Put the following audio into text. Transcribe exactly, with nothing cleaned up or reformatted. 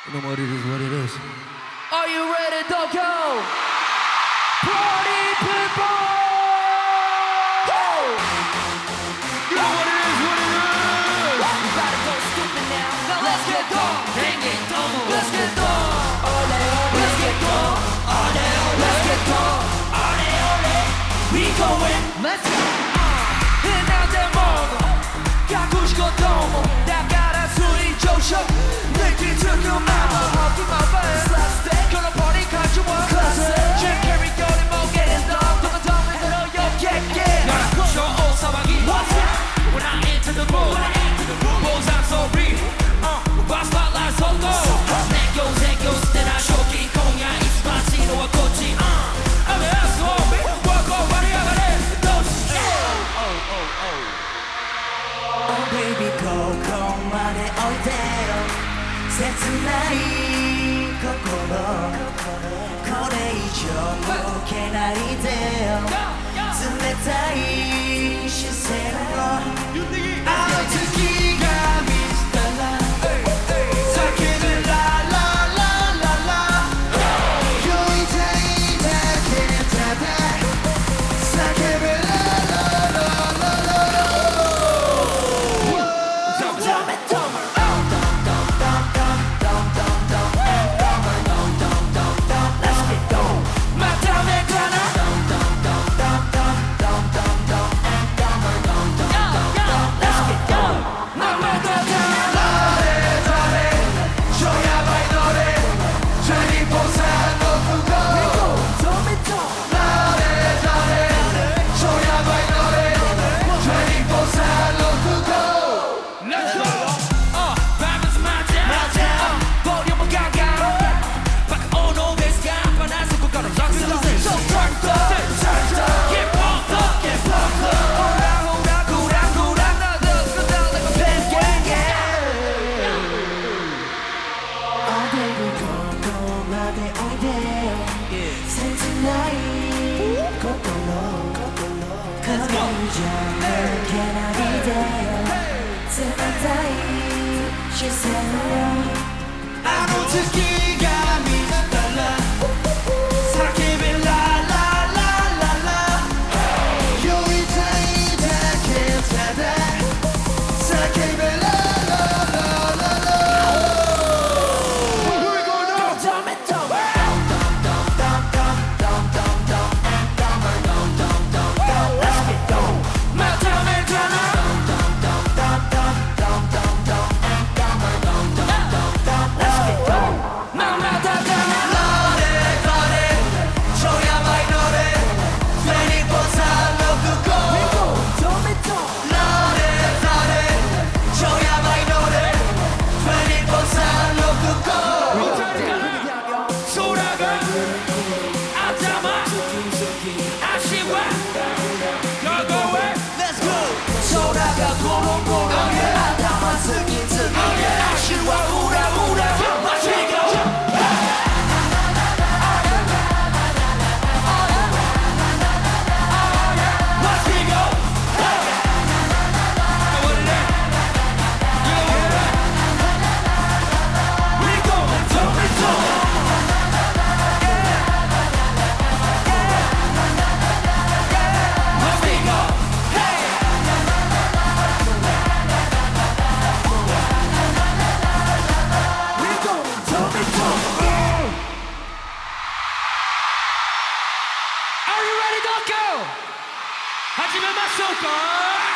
You know what it is, what it is. Are you ready to go? Party people! Woo! You know what it is, what it is! You gotta go stupid now. Now let's get gone. Hang it, double. Let's get gone. All day, let's get gone. All day, let's get gone. All day, all day. We going. Let's go. And now they're more. 가고 싶었던 다 갈아 술이 조셔 느끼 들고 마마 Hockey my face Slapstick 그런 party 가져와 Classic Jim Carrey 겨울에 먹게 더 더더 더면 들어 욕겠게 너랑 부셔 오사방이 What's that? When I enter the room 보상 소리 봐 spotlight 속도 내교 내교 내나 쇼키 공야 이스파시노와 꽃이 I'm the S O B Walk on party I'm an S O B Oh oh oh Oh baby ここまでおいでよ切ない心これ以上動けないでよ冷たい視線をあの月が見せたら叫ぶラララララ酔いたいだけただ叫ぶラララララあの月が見たら叫べラララララ酔いたいだけただ叫べラララララ Here we go now Dumb it dumb Let's get going まためたな始めましょうか